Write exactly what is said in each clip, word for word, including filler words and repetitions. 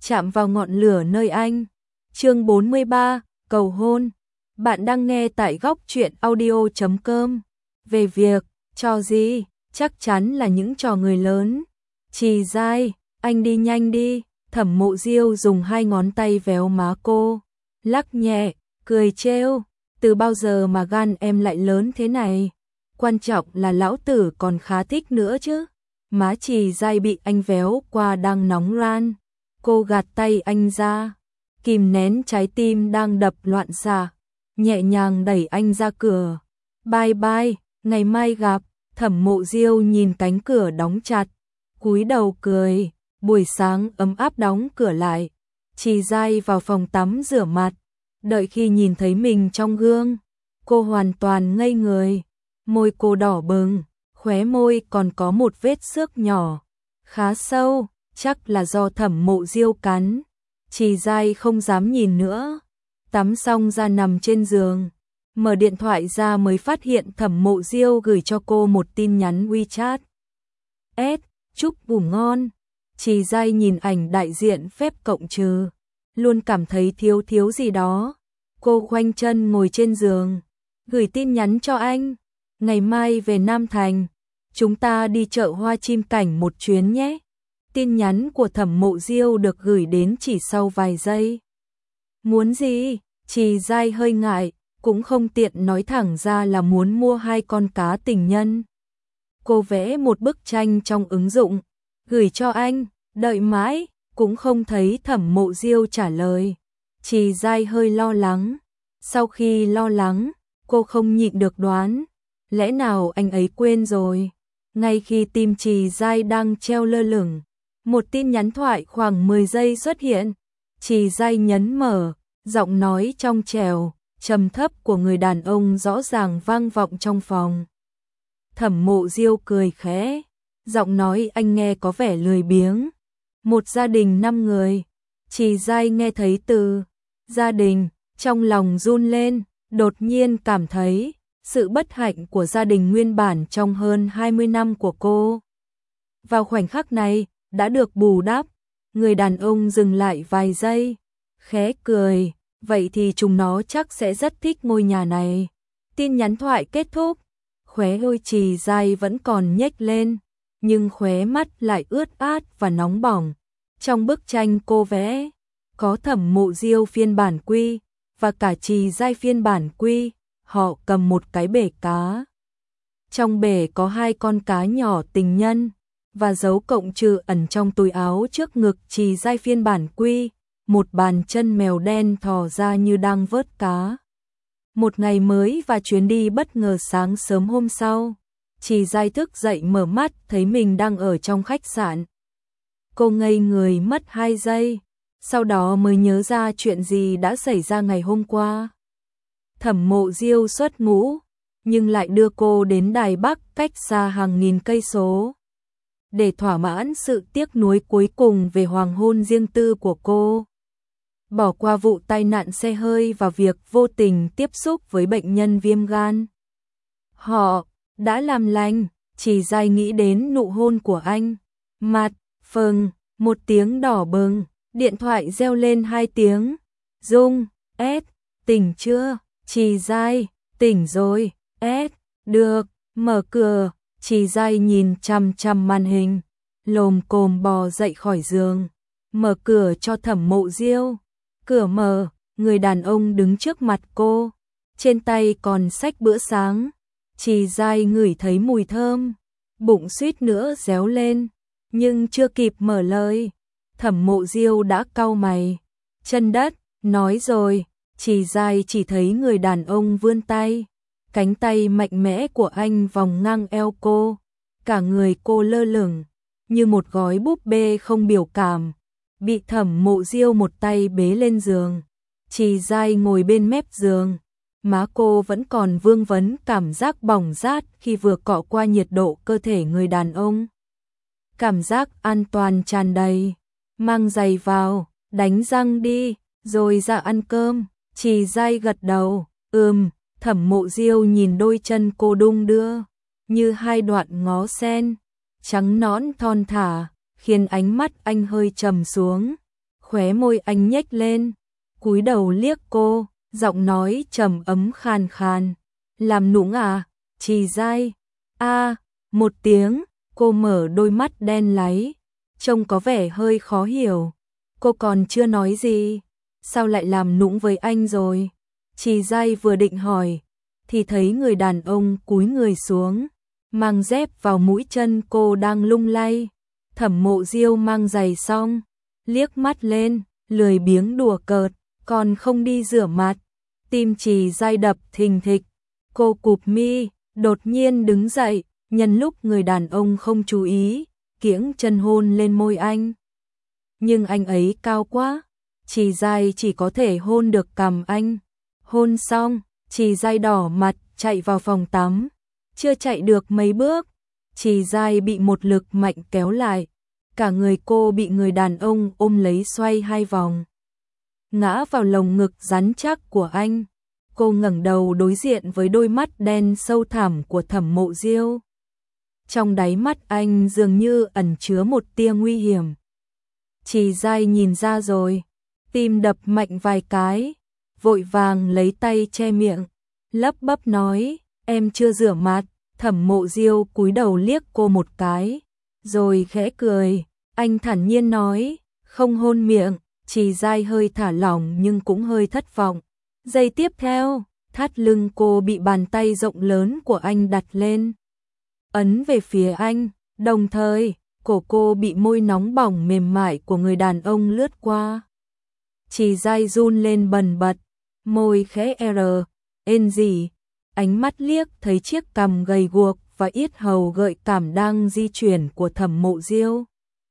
chạm vào ngọn lửa nơi anh. Chương bốn mươi ba, cầu hôn. Bạn đang nghe tại góc truyện audio chấm com. Về việc, trò gì, chắc chắn là những trò người lớn. Trì Giai, anh đi nhanh đi. Thẩm Mộ Diêu dùng hai ngón tay véo má cô, lắc nhẹ, cười trêu. Từ bao giờ mà gan em lại lớn thế này? Quan trọng là lão tử còn khá thích nữa chứ. Má Trì Giai bị anh véo qua đang nóng ran. Cô gạt tay anh ra, kìm nén trái tim đang đập loạn xạ, nhẹ nhàng đẩy anh ra cửa. Bye bye, ngày mai gặp. Thẩm Mộ Diêu nhìn cánh cửa đóng chặt, cúi đầu cười. Buổi sáng ấm áp đóng cửa lại, Trì Giai vào phòng tắm rửa mặt. Đợi khi nhìn thấy mình trong gương, cô hoàn toàn ngây người. Môi cô đỏ bừng, khóe môi còn có một vết xước nhỏ, khá sâu, chắc là do Thẩm Mộ Diêu cắn. Trì Giai không dám nhìn nữa, tắm xong ra nằm trên giường, mở điện thoại ra mới phát hiện Thẩm Mộ Diêu gửi cho cô một tin nhắn WeChat. S, chúc ngủ ngon. Trì Giai nhìn ảnh đại diện phép cộng trừ, luôn cảm thấy thiếu thiếu gì đó. Cô khoanh chân ngồi trên giường, gửi tin nhắn cho anh. Ngày mai về Nam Thành, chúng ta đi chợ hoa chim cảnh một chuyến nhé. Tin nhắn của Thẩm Mộ Diêu được gửi đến chỉ sau vài giây. Muốn gì? Trì Giai hơi ngại, cũng không tiện nói thẳng ra là muốn mua hai con cá tình nhân. Cô vẽ một bức tranh trong ứng dụng, gửi cho anh, đợi mãi, cũng không thấy Thẩm Mộ Diêu trả lời. Trì Giai hơi lo lắng. Sau khi lo lắng, cô không nhịn được đoán, lẽ nào anh ấy quên rồi? Ngay khi tim Trì Giai đang treo lơ lửng, một tin nhắn thoại khoảng mười giây xuất hiện. Trì Giai nhấn mở, giọng nói trong trẻo, trầm thấp của người đàn ông rõ ràng vang vọng trong phòng. Thẩm Mộ Diêu cười khẽ, giọng nói anh nghe có vẻ lười biếng. Một gia đình năm người. Trì Giai nghe thấy từ gia đình, trong lòng run lên, đột nhiên cảm thấy sự bất hạnh của gia đình nguyên bản trong hơn hai mươi năm của cô. Vào khoảnh khắc này, đã được bù đắp. Người đàn ông dừng lại vài giây, khẽ cười, vậy thì chúng nó chắc sẽ rất thích ngôi nhà này. Tin nhắn thoại kết thúc, khóe môi Trì Giai vẫn còn nhếch lên, nhưng khóe mắt lại ướt át và nóng bỏng. Trong bức tranh cô vẽ, có Thẩm Mộ Diêu phiên bản quy, và cả Trì Giai phiên bản quy, họ cầm một cái bể cá. Trong bể có hai con cá nhỏ tình nhân, và dấu cộng trừ ẩn trong túi áo trước ngực Trì Giai phiên bản quy, một bàn chân mèo đen thò ra như đang vớt cá. Một ngày mới và chuyến đi bất ngờ. Sáng sớm hôm sau, Trì Giai thức dậy mở mắt thấy mình đang ở trong khách sạn. Cô ngây người mất hai giây, sau đó mới nhớ ra chuyện gì đã xảy ra ngày hôm qua. Thẩm Mộ Diêu xuất ngũ, nhưng lại đưa cô đến Đài Bắc cách xa hàng nghìn cây số. Để thỏa mãn sự tiếc nuối cuối cùng về hoàng hôn riêng tư của cô. Bỏ qua vụ tai nạn xe hơi và việc vô tình tiếp xúc với bệnh nhân viêm gan. Họ đã làm lành. Trì Giai nghĩ đến nụ hôn của anh. Mặt phừng, một tiếng đỏ bừng, điện thoại reo lên hai tiếng. Dung, S, tỉnh chưa? Trì Giai, tỉnh rồi. S, được, mở cửa. Trì Giai nhìn chằm chằm màn hình, lồm cồm bò dậy khỏi giường, mở cửa cho Thẩm Mộ Diêu. Cửa mở, người đàn ông đứng trước mặt cô, trên tay còn xách bữa sáng. Trì Giai ngửi thấy mùi thơm, bụng suýt nữa réo lên, nhưng chưa kịp mở lời, Thẩm Mộ Diêu đã cau mày. Chân đất, nói rồi. Trì Giai chỉ thấy người đàn ông vươn tay, cánh tay mạnh mẽ của anh vòng ngang eo cô, cả người cô lơ lửng như một gói búp bê không biểu cảm, bị Thẩm Mộ Diêu một tay bế lên giường. Trì Giai ngồi bên mép giường, má cô vẫn còn vương vấn cảm giác bỏng rát khi vừa cọ qua nhiệt độ cơ thể người đàn ông. Cảm giác an toàn tràn đầy. Mang giày vào, đánh răng đi, rồi ra ăn cơm. Trì Giai gật đầu, ừm. Thẩm Mộ Diêu nhìn đôi chân cô đung đưa, như hai đoạn ngó sen, trắng nõn thon thả, khiến ánh mắt anh hơi trầm xuống. khóe môi anh nhếch lên, cúi đầu liếc cô, giọng nói trầm ấm khàn khàn, làm nũng à, Trì Giai. A, một tiếng, cô mở đôi mắt đen láy, trông có vẻ hơi khó hiểu. Cô còn chưa nói gì, sao lại làm nũng với anh rồi? Trì Giai vừa định hỏi, thì thấy người đàn ông cúi người xuống, mang dép vào mũi chân cô đang lung lay. Thẩm Mộ Diêu mang giày xong, liếc mắt lên, lười biếng đùa cợt, còn không đi rửa mặt. Tim Trì Giai đập thình thịch, cô cụp mi, đột nhiên đứng dậy, nhân lúc người đàn ông không chú ý, kiễng chân hôn lên môi anh. Nhưng anh ấy cao quá, Trì Giai chỉ có thể hôn được cằm anh. Hôn xong, Trì Giai đỏ mặt chạy vào phòng tắm, chưa chạy được mấy bước, Trì Giai bị một lực mạnh kéo lại, cả người cô bị người đàn ông ôm lấy xoay hai vòng, ngã vào lồng ngực rắn chắc của anh. Cô ngẩng đầu đối diện với đôi mắt đen sâu thẳm của Thẩm Mộ Diêu. Trong đáy mắt anh dường như ẩn chứa một tia nguy hiểm. Trì Giai nhìn ra rồi, tim đập mạnh vài cái, vội vàng lấy tay che miệng, lắp bắp nói, em chưa rửa mặt. Thẩm Mộ Diêu cúi đầu liếc cô một cái, rồi khẽ cười, anh thản nhiên nói, không hôn miệng. Trì Giai hơi thả lỏng nhưng cũng hơi thất vọng. Giây tiếp theo, thắt lưng cô bị bàn tay rộng lớn của anh đặt lên, ấn về phía anh, đồng thời, cổ cô bị môi nóng bỏng mềm mại của người đàn ông lướt qua. Trì Giai run lên bần bật, môi khẽ R, ên gì, ánh mắt liếc thấy chiếc cằm gầy guộc và yết hầu gợi cảm đang di chuyển của Thẩm Mộ Diêu.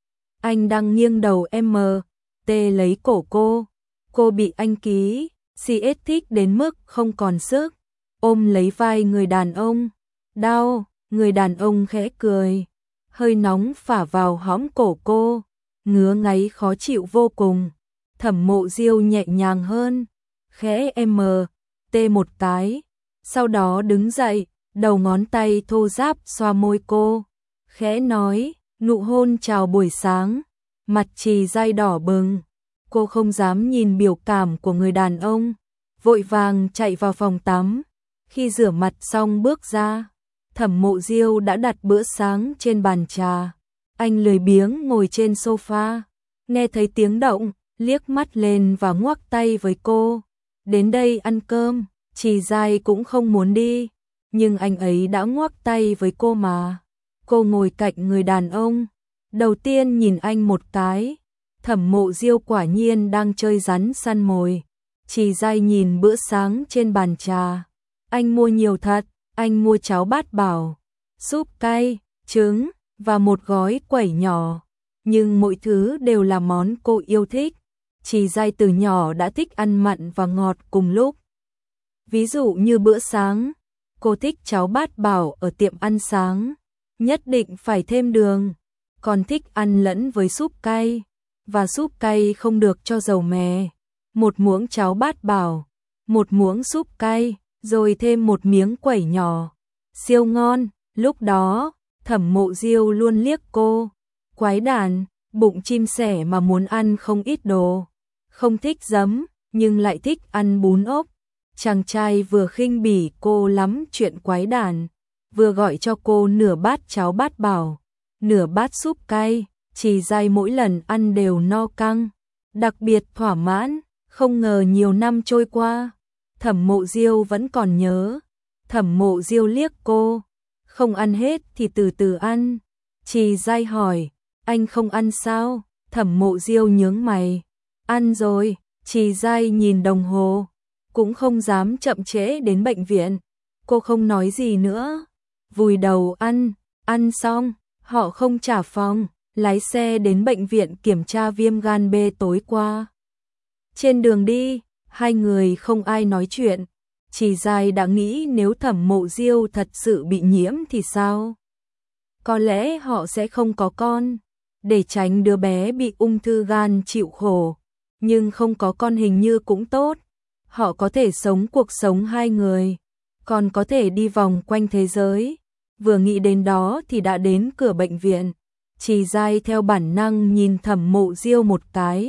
Anh đang nghiêng đầu M, T lấy cổ cô, cô bị anh ký, xê ét thích đến mức không còn sức, ôm lấy vai người đàn ông. Đau, người đàn ông khẽ cười, hơi nóng phả vào hõm cổ cô, ngứa ngáy khó chịu vô cùng. Thẩm Mộ Diêu nhẹ nhàng hơn, khẽ M, T một cái, sau đó đứng dậy, đầu ngón tay thô ráp xoa môi cô, khẽ nói, nụ hôn chào buổi sáng. Mặt Trì Giai đỏ bừng, cô không dám nhìn biểu cảm của người đàn ông, vội vàng chạy vào phòng tắm. Khi rửa mặt xong bước ra, Thẩm Mộ Diêu đã đặt bữa sáng trên bàn trà. Anh lười biếng ngồi trên sofa, nghe thấy tiếng động, liếc mắt lên và ngoắc tay với cô. Đến đây ăn cơm. Trì Giai cũng không muốn đi, nhưng anh ấy đã ngoắc tay với cô mà. Cô ngồi cạnh người đàn ông, đầu tiên nhìn anh một cái. Thẩm Mộ Diêu quả nhiên đang chơi rắn săn mồi. Trì Giai nhìn bữa sáng trên bàn trà, anh mua nhiều thật, anh mua cháo bát bảo, súp cay, trứng và một gói quẩy nhỏ, nhưng mỗi thứ đều là món cô yêu thích. Trì Giai từ nhỏ đã thích ăn mặn và ngọt cùng lúc. Ví dụ như bữa sáng, cô thích cháo bát bảo ở tiệm ăn sáng, nhất định phải thêm đường, còn thích ăn lẫn với súp cay, và súp cay không được cho dầu mè. Một muỗng cháo bát bảo, một muỗng súp cay, rồi thêm một miếng quẩy nhỏ. Siêu ngon. Lúc đó, Thẩm Mộ Diêu luôn liếc cô, quái đản, bụng chim sẻ mà muốn ăn không ít đồ. Không thích giấm, nhưng lại thích ăn bún ốc. Chàng trai vừa khinh bỉ cô lắm chuyện quái đản, vừa gọi cho cô nửa bát cháo bát bảo, nửa bát súp cay. Trì Giai mỗi lần ăn đều no căng, đặc biệt thỏa mãn. Không ngờ nhiều năm trôi qua, Thẩm Mộ Diêu vẫn còn nhớ. Thẩm Mộ Diêu liếc cô, không ăn hết thì từ từ ăn. Trì Giai hỏi, anh không ăn sao? Thẩm Mộ Diêu nhướng mày, ăn rồi. Trì Giai nhìn đồng hồ, cũng không dám chậm trễ đến bệnh viện. Cô không nói gì nữa, vùi đầu ăn. Ăn xong, họ không trả phòng, lái xe đến bệnh viện kiểm tra viêm gan B tối qua. Trên đường đi, hai người không ai nói chuyện. Trì Giai đã nghĩ nếu Thẩm Mộ Diêu thật sự bị nhiễm thì sao? Có lẽ họ sẽ không có con, để tránh đứa bé bị ung thư gan chịu khổ. Nhưng không có con hình như cũng tốt. Họ có thể sống cuộc sống hai người, còn có thể đi vòng quanh thế giới. Vừa nghĩ đến đó thì đã đến cửa bệnh viện. Trì Giai theo bản năng nhìn Thẩm Mộ Diêu một cái,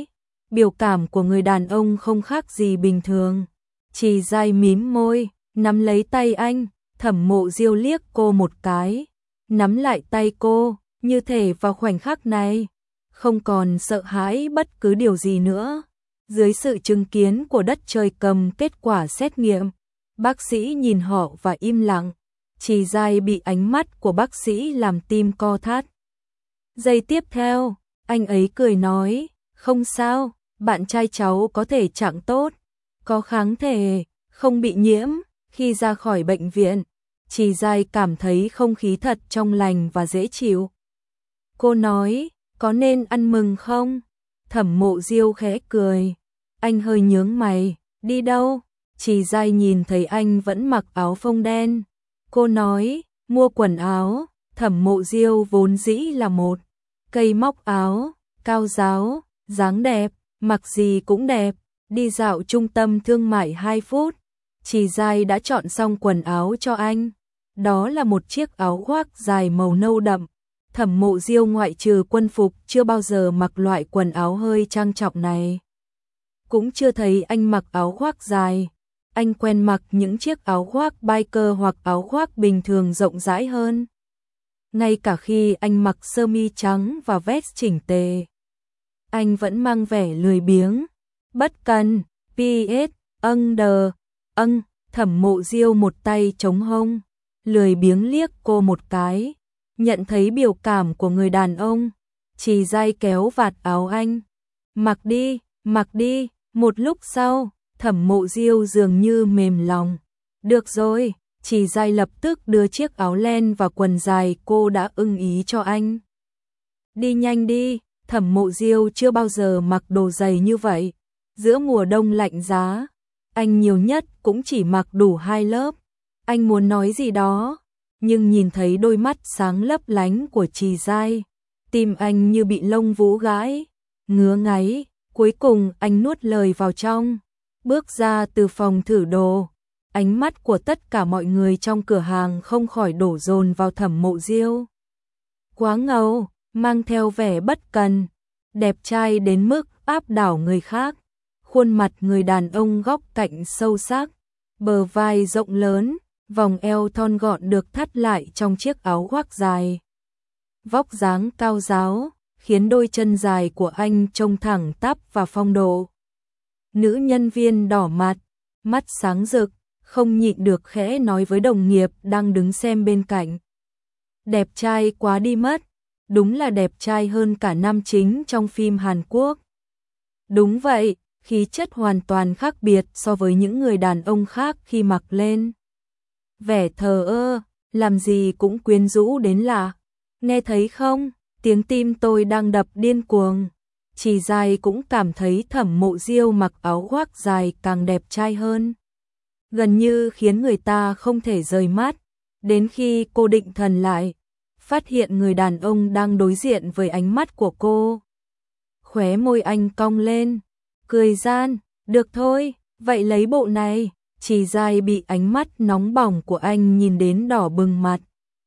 biểu cảm của người đàn ông không khác gì bình thường. Trì Giai mím môi, nắm lấy tay anh, Thẩm Mộ Diêu liếc cô một cái, nắm lại tay cô, như thể vào khoảnh khắc này, không còn sợ hãi bất cứ điều gì nữa. Dưới sự chứng kiến của đất trời cầm kết quả xét nghiệm, bác sĩ nhìn họ và im lặng. Trì Giai bị ánh mắt của bác sĩ làm tim co thắt. Giây tiếp theo, anh ấy cười nói, không sao, bạn trai cháu có thể trạng tốt, có kháng thể, không bị nhiễm. Khi ra khỏi bệnh viện, Trì Giai cảm thấy không khí thật trong lành và dễ chịu. Cô nói, có nên ăn mừng không? Thẩm Mộ Diêu khẽ cười. Anh hơi nhướng mày, đi đâu? Trì Giai nhìn thấy anh vẫn mặc áo phông đen. Cô nói, mua quần áo. Thẩm Mộ Diêu vốn dĩ là một cây móc áo, cao ráo, dáng đẹp, mặc gì cũng đẹp. Đi dạo trung tâm thương mại hai phút, Trì Giai đã chọn xong quần áo cho anh. Đó là một chiếc áo khoác dài màu nâu đậm. Thẩm Mộ Diêu ngoại trừ quân phục chưa bao giờ mặc loại quần áo hơi trang trọng này. Cũng chưa thấy anh mặc áo khoác dài. Anh quen mặc những chiếc áo khoác biker hoặc áo khoác bình thường rộng rãi hơn. Ngay cả khi anh mặc sơ mi trắng và vest chỉnh tề, anh vẫn mang vẻ lười biếng. Bất cần, pê ét, âng đờ, âng, Thẩm Mộ Diêu một tay chống hông, lười biếng liếc cô một cái. Nhận thấy biểu cảm của người đàn ông, Trì Giai kéo vạt áo anh. Mặc đi, mặc đi. Một lúc sau, Thẩm Mộ Diêu dường như mềm lòng. Được rồi, Trì Giai lập tức đưa chiếc áo len và quần dài cô đã ưng ý cho anh. Đi nhanh đi, Thẩm Mộ Diêu chưa bao giờ mặc đồ dày như vậy. Giữa mùa đông lạnh giá, anh nhiều nhất cũng chỉ mặc đủ hai lớp. Anh muốn nói gì đó, nhưng nhìn thấy đôi mắt sáng lấp lánh của Trì Giai, tim anh như bị lông vũ gãi, ngứa ngáy. Cuối cùng anh nuốt lời vào trong, bước ra từ phòng thử đồ. Ánh mắt của tất cả mọi người trong cửa hàng không khỏi đổ dồn vào Thẩm Mộ Diêu. Quá ngầu, mang theo vẻ bất cần, đẹp trai đến mức áp đảo người khác. Khuôn mặt người đàn ông góc cạnh sâu sắc, bờ vai rộng lớn, vòng eo thon gọn được thắt lại trong chiếc áo khoác dài. Vóc dáng cao ráo, khiến đôi chân dài của anh trông thẳng tắp và phong độ. Nữ nhân viên đỏ mặt, mắt sáng rực, không nhịn được khẽ nói với đồng nghiệp đang đứng xem bên cạnh. Đẹp trai quá đi mất, đúng là đẹp trai hơn cả nam chính trong phim Hàn Quốc. Đúng vậy, khí chất hoàn toàn khác biệt so với những người đàn ông khác khi mặc lên. Vẻ thờ ơ, làm gì cũng quyến rũ đến lạ. Nghe thấy không? Tiếng tim tôi đang đập điên cuồng. Trì Giai cũng cảm thấy Thẩm Mộ Diêu mặc áo khoác dài càng đẹp trai hơn, gần như khiến người ta không thể rời mắt. Đến khi cô định thần lại, phát hiện người đàn ông đang đối diện với ánh mắt của cô. Khóe môi anh cong lên, cười gian, được thôi, vậy lấy bộ này. Trì Giai bị ánh mắt nóng bỏng của anh nhìn đến đỏ bừng mặt.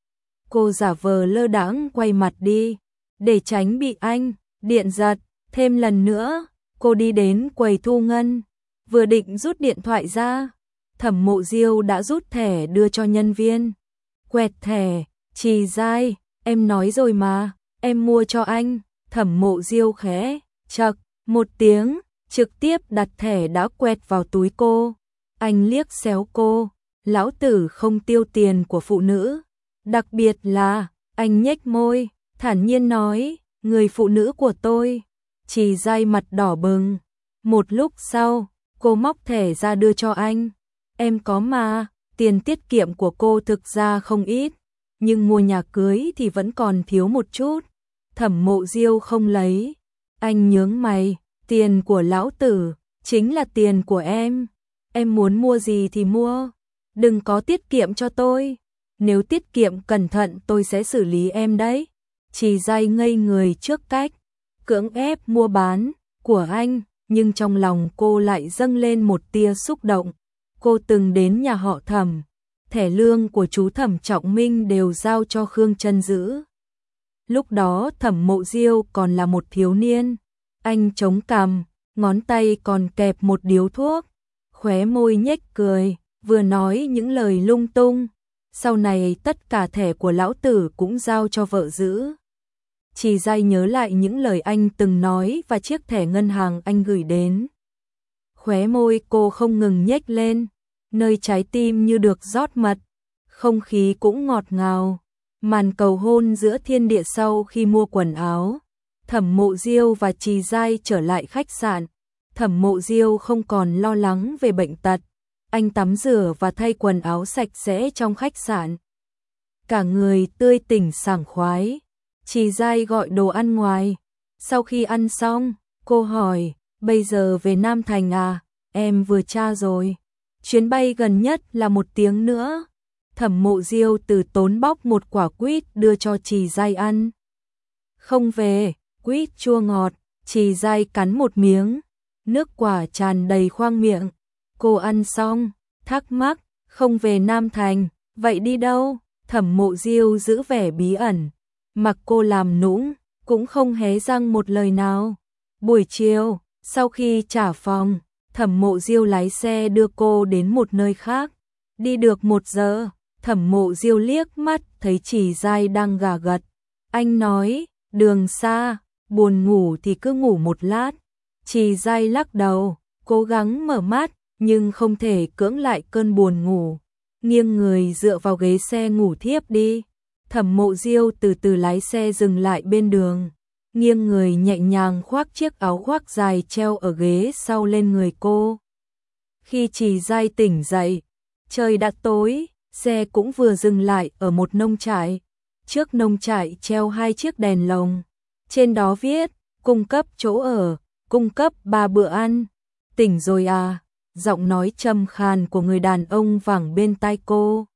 Cô giả vờ lơ đãng quay mặt đi, để tránh bị anh điện giật. Thêm lần nữa, cô đi đến quầy thu ngân, vừa định rút điện thoại ra, Thẩm Mộ Diêu đã rút thẻ đưa cho nhân viên. Quẹt thẻ, Trì Giai, em nói rồi mà, em mua cho anh. Thẩm Mộ Diêu khẽ chậc một tiếng, trực tiếp đặt thẻ đã quẹt vào túi cô. Anh liếc xéo cô, lão tử không tiêu tiền của phụ nữ. Đặc biệt là, anh nhếch môi, thản nhiên nói, người phụ nữ của tôi. Trì Giai mặt đỏ bừng. Một lúc sau, cô móc thẻ ra đưa cho anh. Em có mà, tiền tiết kiệm của cô thực ra không ít, nhưng mua nhà cưới thì vẫn còn thiếu một chút. Thẩm Mộ Diêu không lấy. Anh nhướng mày, tiền của lão tử, chính là tiền của em. Em muốn mua gì thì mua, đừng có tiết kiệm cho tôi. Nếu tiết kiệm cẩn thận tôi sẽ xử lý em đấy. Trì Giai ngây người trước cách cưỡng ép mua bán của anh, nhưng trong lòng cô lại dâng lên một tia xúc động. Cô từng đến nhà họ Thẩm, thẻ lương của chú Thẩm Trọng Minh đều giao cho Khương Trân giữ. Lúc đó Thẩm Mộ Diêu còn là một thiếu niên, anh chống cằm, ngón tay còn kẹp một điếu thuốc, khóe môi nhếch cười, vừa nói những lời lung tung, sau này tất cả thẻ của lão tử cũng giao cho vợ giữ. Trì Giai nhớ lại những lời anh từng nói và chiếc thẻ ngân hàng anh gửi đến. Khóe môi cô không ngừng nhếch lên, nơi trái tim như được rót mật, không khí cũng ngọt ngào. Màn cầu hôn giữa thiên địa sau khi mua quần áo. Thẩm Mộ Diêu và Trì Giai trở lại khách sạn. Thẩm Mộ Diêu không còn lo lắng về bệnh tật. Anh tắm rửa và thay quần áo sạch sẽ trong khách sạn. Cả người tươi tỉnh sảng khoái. Trì Giai gọi đồ ăn ngoài. Sau khi ăn xong, cô hỏi, bây giờ về Nam Thành à? Em vừa tra rồi. Chuyến bay gần nhất là một tiếng nữa. Thẩm Mộ Diêu từ tốn bóc một quả quýt đưa cho Trì Giai ăn. Không về, quýt chua ngọt. Trì Giai cắn một miếng, nước quả tràn đầy khoang miệng. Cô ăn xong, thắc mắc, không về Nam Thành, vậy đi đâu? Thẩm Mộ Diêu giữ vẻ bí ẩn, mặc cô làm nũng, cũng không hé răng một lời nào. Buổi chiều, sau khi trả phòng, Thẩm Mộ Diêu lái xe đưa cô đến một nơi khác. Đi được một giờ, Thẩm Mộ Diêu liếc mắt thấy Trì Giai đang gà gật. Anh nói, đường xa, buồn ngủ thì cứ ngủ một lát. Trì Giai lắc đầu, cố gắng mở mắt, nhưng không thể cưỡng lại cơn buồn ngủ. Nghiêng người dựa vào ghế xe ngủ thiếp đi. Thẩm Mộ Diêu từ từ lái xe dừng lại bên đường. Nghiêng người nhẹ nhàng khoác chiếc áo khoác dài treo ở ghế sau lên người cô. Khi Trì Giai tỉnh dậy, trời đã tối, xe cũng vừa dừng lại ở một nông trại. Trước nông trại treo hai chiếc đèn lồng. Trên đó viết, cung cấp chỗ ở, cung cấp ba bữa ăn. Tỉnh rồi à? Giọng nói trầm khàn của người đàn ông vẳng bên tai cô.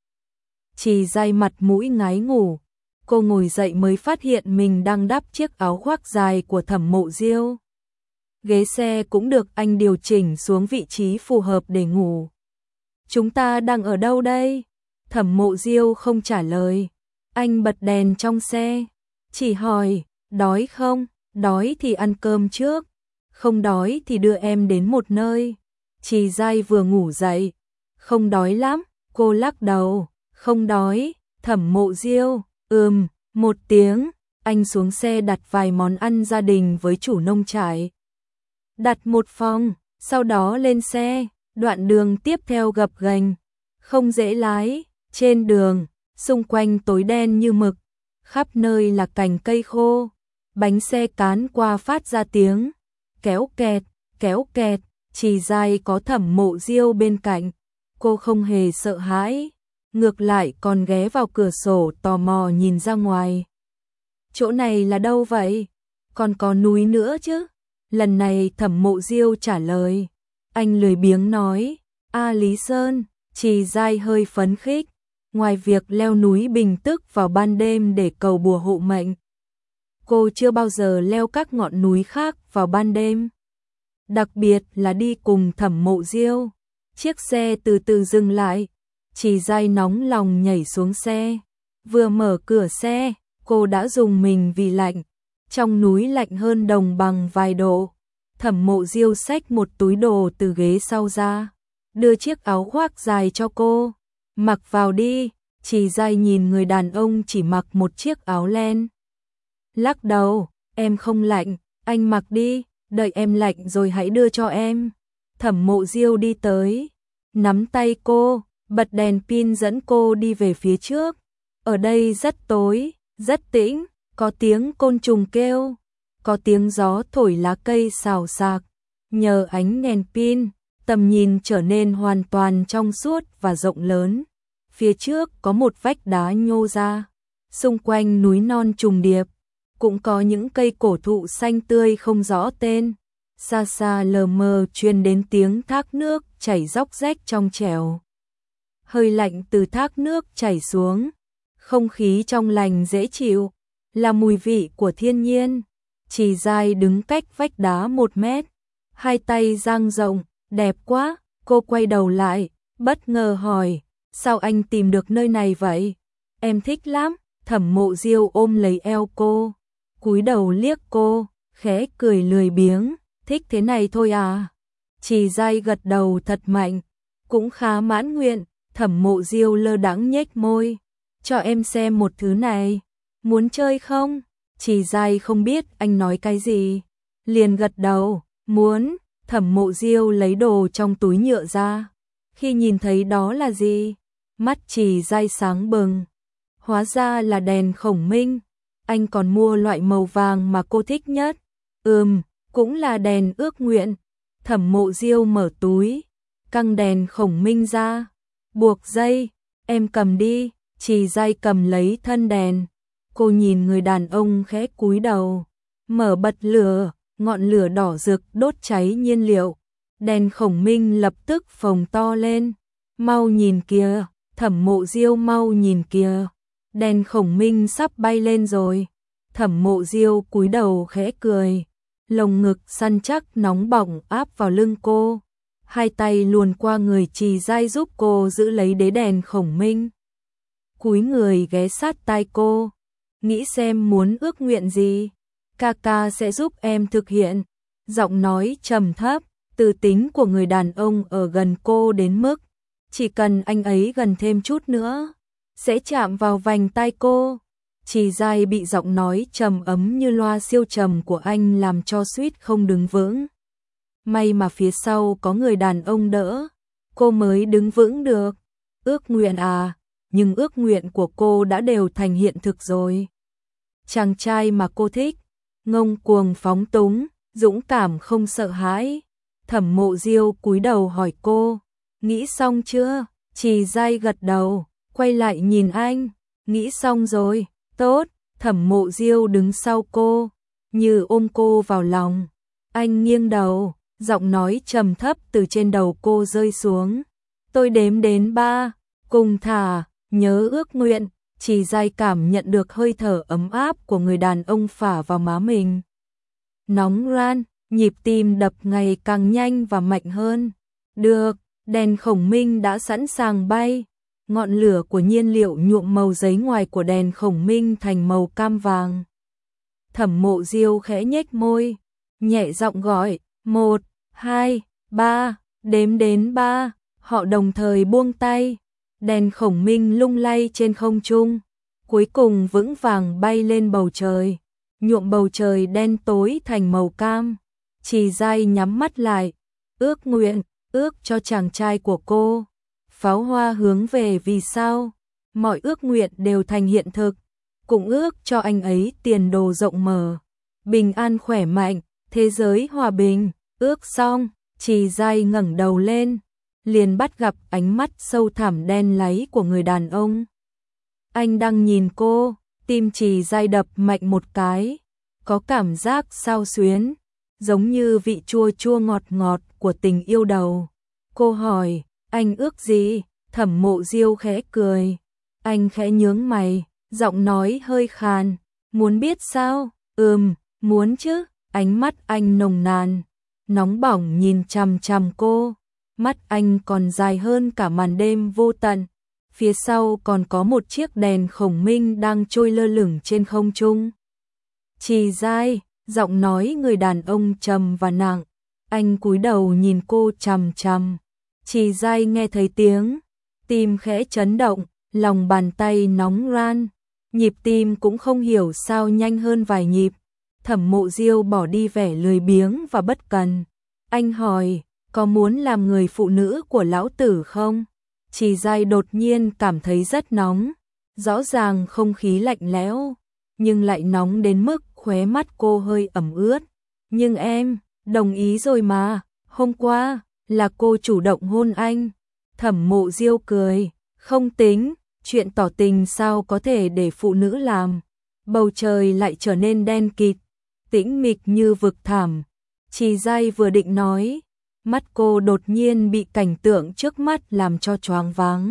Trì Giai mặt mũi ngái ngủ. Cô ngồi dậy mới phát hiện mình đang đắp chiếc áo khoác dài của Thẩm Mộ Diêu. Ghế xe cũng được anh điều chỉnh xuống vị trí phù hợp để ngủ. Chúng ta đang ở đâu đây? Thẩm Mộ Diêu không trả lời. Anh bật đèn trong xe, chỉ hỏi, đói không? Đói thì ăn cơm trước, không đói thì đưa em đến một nơi. Trì Giai vừa ngủ dậy, không đói lắm, cô lắc đầu, không đói. Thẩm Mộ Diêu, ừm, một tiếng, anh xuống xe đặt vài món ăn gia đình với chủ nông trại. Đặt một phòng, sau đó lên xe, đoạn đường tiếp theo gập ghềnh, không dễ lái, trên đường, xung quanh tối đen như mực, khắp nơi là cành cây khô, bánh xe cán qua phát ra tiếng, kéo kẹt, kéo kẹt. Trì Giai có Thẩm Mộ Diêu bên cạnh, cô không hề sợ hãi, ngược lại còn ghé vào cửa sổ tò mò nhìn ra ngoài. Chỗ này là đâu vậy? Còn có núi nữa chứ? Lần này Thẩm Mộ Diêu trả lời. Anh lười biếng nói, A Lý Sơn. Trì Giai hơi phấn khích. Ngoài việc leo núi Bình Tức vào ban đêm để cầu bùa hộ mệnh, cô chưa bao giờ leo các ngọn núi khác vào ban đêm. Đặc biệt là đi cùng Thẩm Mộ Diêu. Chiếc xe từ từ dừng lại. Trì Giai nóng lòng nhảy xuống xe. Vừa mở cửa xe, cô đã rùng mình vì lạnh. Trong núi lạnh hơn Đồng Bằng vài độ. Thẩm Mộ Diêu xách một túi đồ từ ghế sau ra, đưa chiếc áo khoác dài cho cô. Mặc vào đi. Trì Giai nhìn người đàn ông chỉ mặc một chiếc áo len. Lắc đầu, em không lạnh, anh mặc đi, đợi em lạnh rồi hãy đưa cho em. Thẩm Mộ Diêu đi tới, nắm tay cô, bật đèn pin dẫn cô đi về phía trước. Ở đây rất tối, rất tĩnh, có tiếng côn trùng kêu, có tiếng gió thổi lá cây xào xạc. Nhờ ánh đèn pin, tầm nhìn trở nên hoàn toàn trong suốt và rộng lớn. Phía trước có một vách đá nhô ra, xung quanh núi non trùng điệp, cũng có những cây cổ thụ xanh tươi không rõ tên. Xa xa lờ mờ truyền đến tiếng thác nước chảy róc rách trong trẻo. Hơi lạnh từ thác nước chảy xuống, không khí trong lành dễ chịu, là mùi vị của thiên nhiên. Trì Giai đứng cách vách đá một mét, hai tay dang rộng, đẹp quá. Cô quay đầu lại, bất ngờ hỏi, sao anh tìm được nơi này vậy? Em thích lắm. Thẩm Mộ Diêu ôm lấy eo cô, cúi đầu liếc cô, khẽ cười lười biếng. thích thế này thôi à? Trì Giai gật đầu thật mạnh, cũng khá mãn nguyện. Thẩm Mộ Diêu lơ đãng nhếch môi, cho em xem một thứ này, muốn chơi không? Trì Giai không biết anh nói cái gì, liền gật đầu, muốn. Thẩm Mộ Diêu lấy đồ trong túi nhựa ra, khi nhìn thấy đó là gì, mắt Trì Giai sáng bừng, hóa ra là đèn khổng minh. Anh còn mua loại màu vàng mà cô thích nhất. Ừm, cũng là đèn ước nguyện. Thẩm Mộ Diêu mở túi, căng đèn khổng minh ra, buộc dây, em cầm đi. Trì Giai cầm lấy thân đèn, cô nhìn người đàn ông khẽ cúi đầu, mở bật lửa, ngọn lửa đỏ rực đốt cháy nhiên liệu. Đèn khổng minh lập tức phồng to lên, mau nhìn kìa, Thẩm Mộ Diêu mau nhìn kìa, đèn khổng minh sắp bay lên rồi. Thẩm Mộ Diêu cúi đầu khẽ cười, lồng ngực săn chắc nóng bỏng áp vào lưng cô, hai tay luồn qua người Trì Giai giúp cô giữ lấy đế đèn khổng minh. Cúi người ghé sát tai cô, nghĩ xem muốn ước nguyện gì, ca ca sẽ giúp em thực hiện. Giọng nói trầm thấp, từ tính của người đàn ông ở gần cô đến mức chỉ cần anh ấy gần thêm chút nữa sẽ chạm vào vành tai cô. Trì Giai bị giọng nói trầm ấm như loa siêu trầm của anh làm cho suýt không đứng vững. May mà phía sau có người đàn ông đỡ, cô mới đứng vững được. Ước nguyện à, nhưng ước nguyện của cô đã đều thành hiện thực rồi. Chàng trai mà cô thích, ngông cuồng phóng túng, dũng cảm không sợ hãi. Thẩm Mộ Diêu cúi đầu hỏi cô, nghĩ xong chưa? Trì Giai gật đầu, quay lại nhìn anh, nghĩ xong rồi, tốt. Thẩm Mộ Diêu đứng sau cô, như ôm cô vào lòng. Anh nghiêng đầu, giọng nói trầm thấp từ trên đầu cô rơi xuống. Tôi đếm đến ba, cùng thả, nhớ ước nguyện. Trì Giai cảm nhận được hơi thở ấm áp của người đàn ông phả vào má mình. Nóng ran, nhịp tim đập ngày càng nhanh và mạnh hơn. Được, đèn khổng minh đã sẵn sàng bay. Ngọn lửa của nhiên liệu nhuộm màu giấy ngoài của đèn khổng minh thành màu cam vàng. Thẩm Mộ Diêu khẽ nhếch môi, nhẹ giọng gọi, một, hai, ba, đếm đến ba. Họ đồng thời buông tay, đèn khổng minh lung lay trên không trung, cuối cùng vững vàng bay lên bầu trời, nhuộm bầu trời đen tối thành màu cam. Trì Giai nhắm mắt lại, ước nguyện, ước cho chàng trai của cô. Pháo hoa hướng về vì sao, mọi ước nguyện đều thành hiện thực, cũng ước cho anh ấy tiền đồ rộng mở, bình an khỏe mạnh, thế giới hòa bình. Ước xong, Trì Giai ngẩng đầu lên, liền bắt gặp ánh mắt sâu thẳm đen láy của người đàn ông. Anh đang nhìn cô, tim Trì Giai đập mạnh một cái, có cảm giác xao xuyến, giống như vị chua chua ngọt ngọt của tình yêu đầu. Cô hỏi, anh ước gì? Thẩm Mộ Diêu khẽ cười. Anh khẽ nhướng mày, giọng nói hơi khàn, muốn biết sao? Ừm, muốn chứ. Ánh mắt anh nồng nàn, nóng bỏng nhìn chằm chằm cô. Mắt anh còn dài hơn cả màn đêm vô tận. Phía sau còn có một chiếc đèn khổng minh đang trôi lơ lửng trên không trung. Trì Giai, giọng nói người đàn ông trầm và nặng. Anh cúi đầu nhìn cô chằm chằm. Trì Giai nghe thấy tiếng, tim khẽ chấn động, lòng bàn tay nóng ran, nhịp tim cũng không hiểu sao nhanh hơn vài nhịp. Thẩm Mộ Diêu bỏ đi vẻ lười biếng và bất cần. Anh hỏi, có muốn làm người phụ nữ của lão tử không? Trì Giai đột nhiên cảm thấy rất nóng, rõ ràng không khí lạnh lẽo, nhưng lại nóng đến mức khóe mắt cô hơi ẩm ướt. Nhưng em, đồng ý rồi mà, hôm qua là cô chủ động hôn anh. Thẩm Mộ Diêu cười, không tính, chuyện tỏ tình sao có thể để phụ nữ làm. Bầu trời lại trở nên đen kịt, tĩnh mịch như vực thẳm. Trì Giai vừa định nói, mắt cô đột nhiên bị cảnh tượng trước mắt làm cho choáng váng.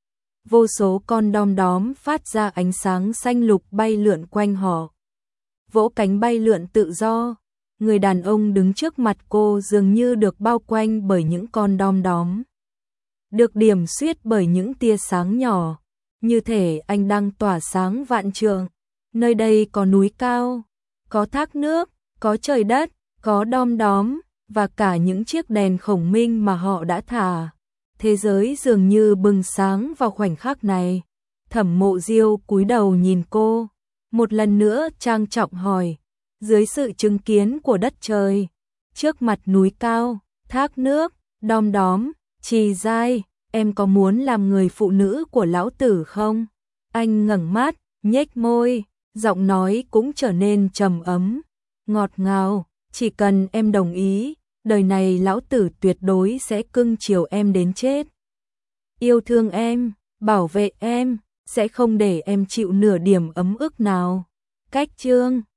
Vô số con đom đóm phát ra ánh sáng xanh lục bay lượn quanh họ, vỗ cánh bay lượn tự do. Người đàn ông đứng trước mặt cô dường như được bao quanh bởi những con đom đóm, được điểm xuyết bởi những tia sáng nhỏ, như thể anh đang tỏa sáng vạn trượng. Nơi đây có núi cao, có thác nước, có trời đất, có đom đóm và cả những chiếc đèn khổng minh mà họ đã thả. Thế giới dường như bừng sáng vào khoảnh khắc này. Thẩm Mộ Diêu cúi đầu nhìn cô, một lần nữa trang trọng hỏi, dưới sự chứng kiến của đất trời, trước mặt núi cao, thác nước, đom đóm, trì dai, em có muốn làm người phụ nữ của lão tử không? Anh ngẩng mắt, nhếch môi, giọng nói cũng trở nên trầm ấm, ngọt ngào, chỉ cần em đồng ý, đời này lão tử tuyệt đối sẽ cưng chiều em đến chết. Yêu thương em, bảo vệ em, sẽ không để em chịu nửa điểm ấm ức nào. Cách chương